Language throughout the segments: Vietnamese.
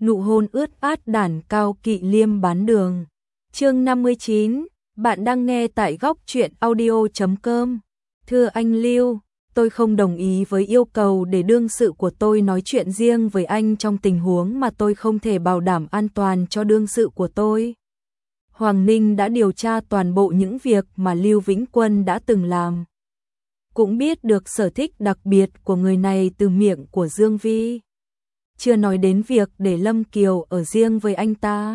Nụ hôn ướt át đản Cao Kỵ Liêm bán đường. Chương 59, bạn đang nghe tại góc truyện audio.com. Thưa anh Lưu, tôi không đồng ý với yêu cầu để đương sự của tôi nói chuyện riêng với anh trong tình huống mà tôi không thể bảo đảm an toàn cho đương sự của tôi. Hoàng Ninh đã điều tra toàn bộ những việc mà Lưu Vĩnh Quân đã từng làm. Cũng biết được sở thích đặc biệt của người này từ miệng của Dương Vi. Chưa nói đến việc để Lâm Kiều ở riêng với anh ta.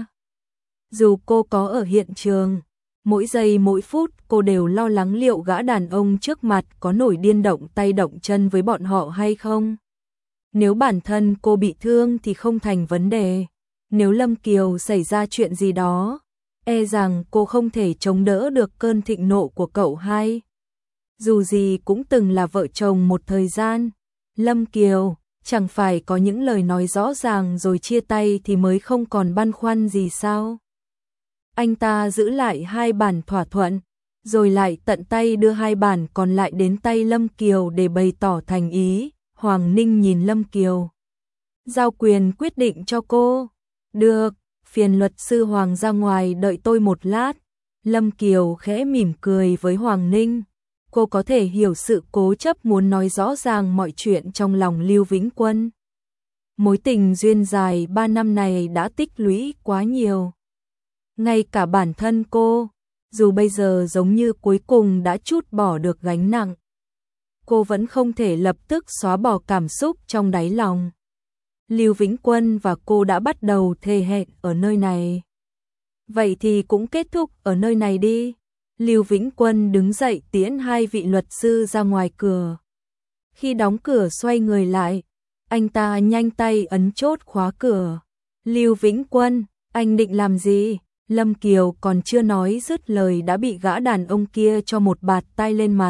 Dù cô có ở hiện trường, mỗi giây mỗi phút cô đều lo lắng liệu gã đàn ông trước mặt có nổi điên động tay động chân với bọn họ hay không. Nếu bản thân cô bị thương thì không thành vấn đề. Nếu Lâm Kiều xảy ra chuyện gì đó, e rằng cô không thể chống đỡ được cơn thịnh nộ của cậu hai. Dù gì cũng từng là vợ chồng một thời gian. Lâm Kiều, chẳng phải có những lời nói rõ ràng rồi chia tay thì mới không còn băn khoăn gì sao? Anh ta giữ lại 2 bản thỏa thuận, rồi lại tận tay đưa 2 bản còn lại đến tay Lâm Kiều để bày tỏ thành ý. Hoàng Ninh nhìn Lâm Kiều. Giao quyền quyết định cho cô. Được, phiền luật sư Hoàng ra ngoài đợi tôi một lát. Lâm Kiều khẽ mỉm cười với Hoàng Ninh. Cô có thể hiểu sự cố chấp muốn nói rõ ràng mọi chuyện trong lòng Lưu Vĩnh Quân. Mối tình duyên dài 3 năm này đã tích lũy quá nhiều. Ngay cả bản thân cô, dù bây giờ giống như cuối cùng đã trút bỏ được gánh nặng, cô vẫn không thể lập tức xóa bỏ cảm xúc trong đáy lòng. Lưu Vĩnh Quân và cô đã bắt đầu thề hẹn ở nơi này. Vậy thì cũng kết thúc ở nơi này đi. Lưu Vĩnh Quân đứng dậy tiễn 2 vị luật sư ra ngoài cửa. Khi đóng cửa xoay người lại, anh ta nhanh tay ấn chốt khóa cửa. Lưu Vĩnh Quân, anh định làm gì? Lâm Kiều còn chưa nói dứt lời đã bị gã đàn ông kia cho một bạt tay lên mặt.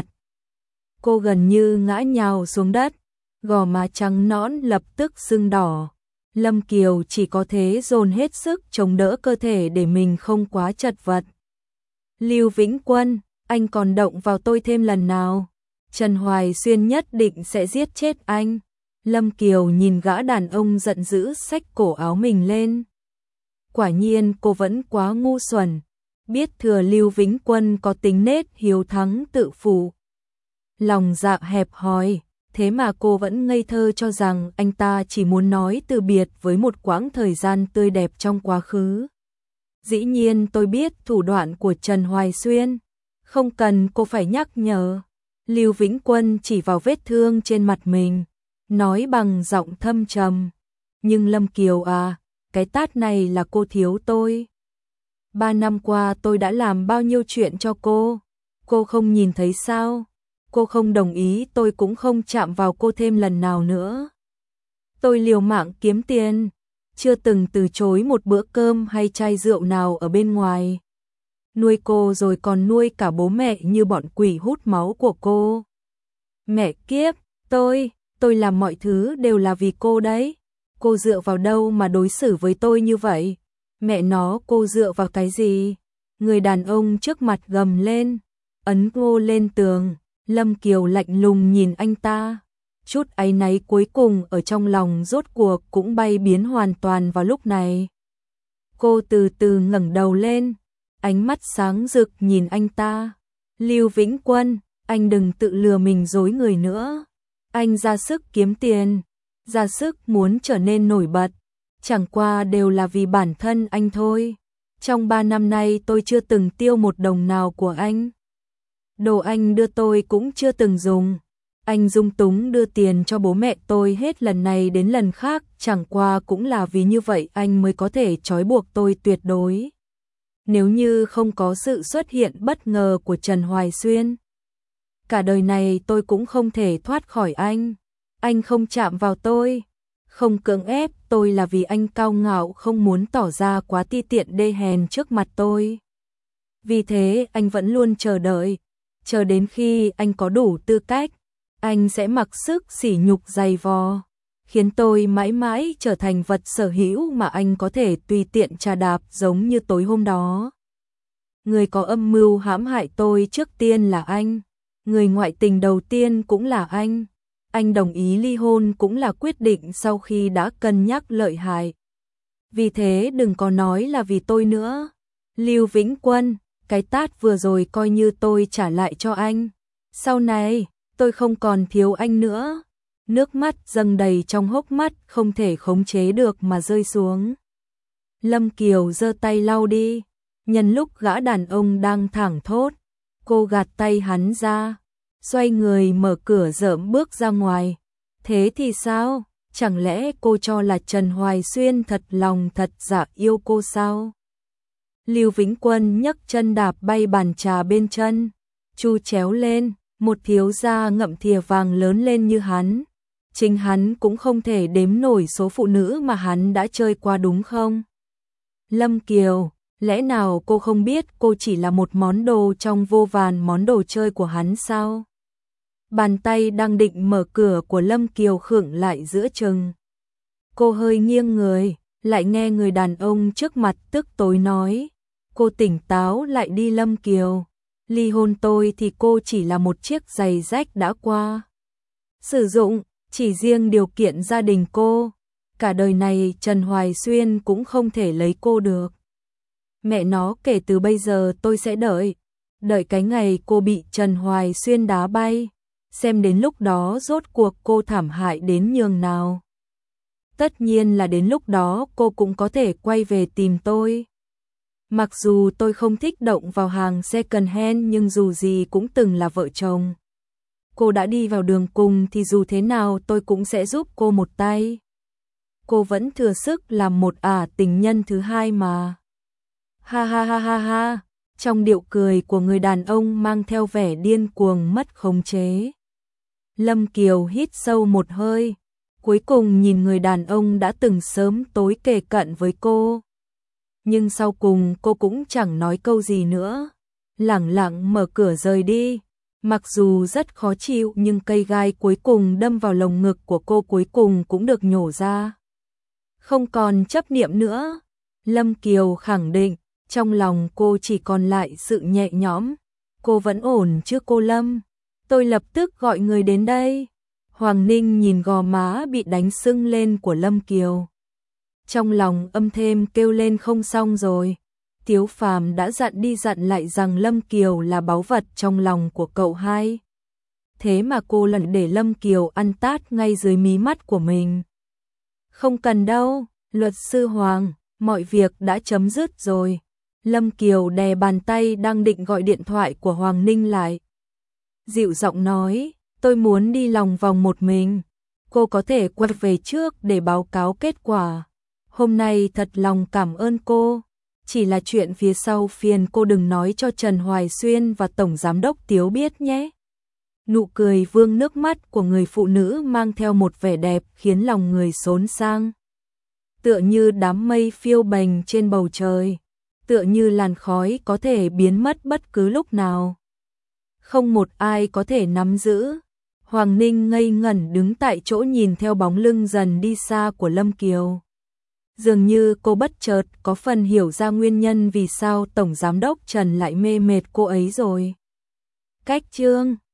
Cô gần như ngã nhào xuống đất, gò má trắng nõn lập tức sưng đỏ. Lâm Kiều chỉ có thế dồn hết sức chống đỡ cơ thể để mình không quá chật vật. Lưu Vĩnh Quân, anh còn động vào tôi thêm lần nào? Trần Hoài Xuyên nhất định sẽ giết chết anh. Lâm Kiều nhìn gã đàn ông giận dữ xách cổ áo mình lên. Quả nhiên cô vẫn quá ngu xuẩn, biết thừa Lưu Vĩnh Quân có tính nết hiếu thắng tự phụ. Lòng dạ hẹp hòi, thế mà cô vẫn ngây thơ cho rằng anh ta chỉ muốn nói từ biệt với một quãng thời gian tươi đẹp trong quá khứ. Dĩ nhiên tôi biết thủ đoạn của Trần Hoài Xuyên, không cần cô phải nhắc nhở. Lưu Vĩnh Quân chỉ vào vết thương trên mặt mình, nói bằng giọng thâm trầm. Nhưng Lâm Kiều à, cái tát này là cô thiếu tôi. 3 năm qua tôi đã làm bao nhiêu chuyện cho cô không nhìn thấy sao? Cô không đồng ý tôi cũng không chạm vào cô thêm lần nào nữa. Tôi liều mạng kiếm tiền, chưa từng từ chối một bữa cơm hay chai rượu nào ở bên ngoài. Nuôi cô rồi còn nuôi cả bố mẹ như bọn quỷ hút máu của cô. Mẹ kiếp, tôi làm mọi thứ đều là vì cô đấy. Cô dựa vào đâu mà đối xử với tôi như vậy? Mẹ nó, cô dựa vào cái gì? Người đàn ông trước mặt gầm lên, ấn cô lên tường. Lâm Kiều lạnh lùng nhìn anh ta. Chút áy náy cuối cùng ở trong lòng rốt cuộc cũng bay biến hoàn toàn vào lúc này. Cô từ từ ngẩng đầu lên, ánh mắt sáng rực nhìn anh ta. Lưu Vĩnh Quân, anh đừng tự lừa mình dối người nữa. Anh ra sức kiếm tiền, ra sức muốn trở nên nổi bật, chẳng qua đều là vì bản thân anh thôi. Trong 3 năm nay tôi chưa từng tiêu một đồng nào của anh. Đồ anh đưa tôi cũng chưa từng dùng. Anh dung túng đưa tiền cho bố mẹ tôi hết lần này đến lần khác, chẳng qua cũng là vì như vậy anh mới có thể trói buộc tôi tuyệt đối. Nếu như không có sự xuất hiện bất ngờ của Trần Hoài Xuyên, cả đời này tôi cũng không thể thoát khỏi anh. Anh không chạm vào tôi, không cưỡng ép tôi là vì anh cao ngạo không muốn tỏ ra quá ti tiện đê hèn trước mặt tôi. Vì thế anh vẫn luôn chờ đợi, chờ đến khi anh có đủ tư cách, anh sẽ mặc sức sỉ nhục dày vò, khiến tôi mãi mãi trở thành vật sở hữu mà anh có thể tùy tiện trà đạp giống như tối hôm đó. Người có âm mưu hãm hại tôi trước tiên là anh, người ngoại tình đầu tiên cũng là anh. Anh đồng ý ly hôn cũng là quyết định sau khi đã cân nhắc lợi hại. Vì thế đừng có nói là vì tôi nữa. Lưu Vĩnh Quân, cái tát vừa rồi coi như tôi trả lại cho anh. Sau này, tôi không còn thiếu anh nữa. Nước mắt dâng đầy trong hốc mắt không thể khống chế được mà rơi xuống. Lâm Kiều giơ tay lau đi. Nhân lúc gã đàn ông đang thảng thốt, cô gạt tay hắn ra, xoay người mở cửa dợm bước ra ngoài. Thế thì sao? Chẳng lẽ cô cho là Trần Hoài Xuyên thật lòng thật dạ yêu cô sao? Lưu Vĩnh Quân nhấc chân đạp bay bàn trà bên chân, chu chéo lên, một thiếu gia ngậm thìa vàng lớn lên như hắn. Chính hắn cũng không thể đếm nổi số phụ nữ mà hắn đã chơi qua đúng không? Lâm Kiều, lẽ nào cô không biết cô chỉ là một món đồ trong vô vàn món đồ chơi của hắn sao? Bàn tay đang định mở cửa của Lâm Kiều khựng lại giữa chừng. Cô hơi nghiêng người, lại nghe người đàn ông trước mặt tức tối nói. Cô tỉnh táo lại đi Lâm Kiều. Ly hôn tôi thì cô chỉ là một chiếc giày rách đã qua sử dụng, chỉ riêng điều kiện gia đình cô. Cả đời này Trần Hoài Xuyên cũng không thể lấy cô được. Mẹ nó, kể từ bây giờ tôi sẽ đợi cái ngày cô bị Trần Hoài Xuyên đá bay, xem đến lúc đó rốt cuộc cô thảm hại đến nhường nào. Tất nhiên là đến lúc đó cô cũng có thể quay về tìm tôi. Mặc dù tôi không thích động vào hàng second hand nhưng dù gì cũng từng là vợ chồng. Cô đã đi vào đường cùng thì dù thế nào tôi cũng sẽ giúp cô một tay. Cô vẫn thừa sức làm một tình nhân thứ hai mà. Ha ha ha ha ha, trong điệu cười của người đàn ông mang theo vẻ điên cuồng mất khống chế. Lâm Kiều hít sâu một hơi, cuối cùng nhìn người đàn ông đã từng sớm tối kề cận với cô. Nhưng sau cùng cô cũng chẳng nói câu gì nữa, lẳng lặng mở cửa rời đi. Mặc dù rất khó chịu nhưng cây gai cuối cùng đâm vào lồng ngực của cô cuối cùng cũng được nhổ ra. Không còn chấp niệm nữa, Lâm Kiều khẳng định, trong lòng cô chỉ còn lại sự nhẹ nhõm. Cô vẫn ổn chứ cô Lâm? Tôi lập tức gọi người đến đây. Hoàng Ninh nhìn gò má bị đánh sưng lên của Lâm Kiều. Trong lòng âm thêm kêu lên không xong rồi. Tiếu Phàm đã dặn đi dặn lại rằng Lâm Kiều là báu vật trong lòng của cậu hai. Thế mà cô lần để Lâm Kiều ăn tát ngay dưới mí mắt của mình. Không cần đâu, luật sư Hoàng, mọi việc đã chấm dứt rồi. Lâm Kiều đè bàn tay đang định gọi điện thoại của Hoàng Ninh lại. Dịu giọng nói, tôi muốn đi lòng vòng một mình. Cô có thể quay về trước để báo cáo kết quả. Hôm nay thật lòng cảm ơn cô. Chỉ là chuyện phía sau phiền cô đừng nói cho Trần Hoài Xuyên và Tổng Giám đốc Tiếu biết nhé. Nụ cười vương nước mắt của người phụ nữ mang theo một vẻ đẹp khiến lòng người xốn sang. Tựa như đám mây phiêu bềnh trên bầu trời, tựa như làn khói có thể biến mất bất cứ lúc nào. Không một ai có thể nắm giữ. Hoàng Ninh ngây ngẩn đứng tại chỗ nhìn theo bóng lưng dần đi xa của Lâm Kiều. Dường như cô bất chợt có phần hiểu ra nguyên nhân vì sao Tổng Giám đốc Trần lại mê mệt cô ấy rồi. Cách chương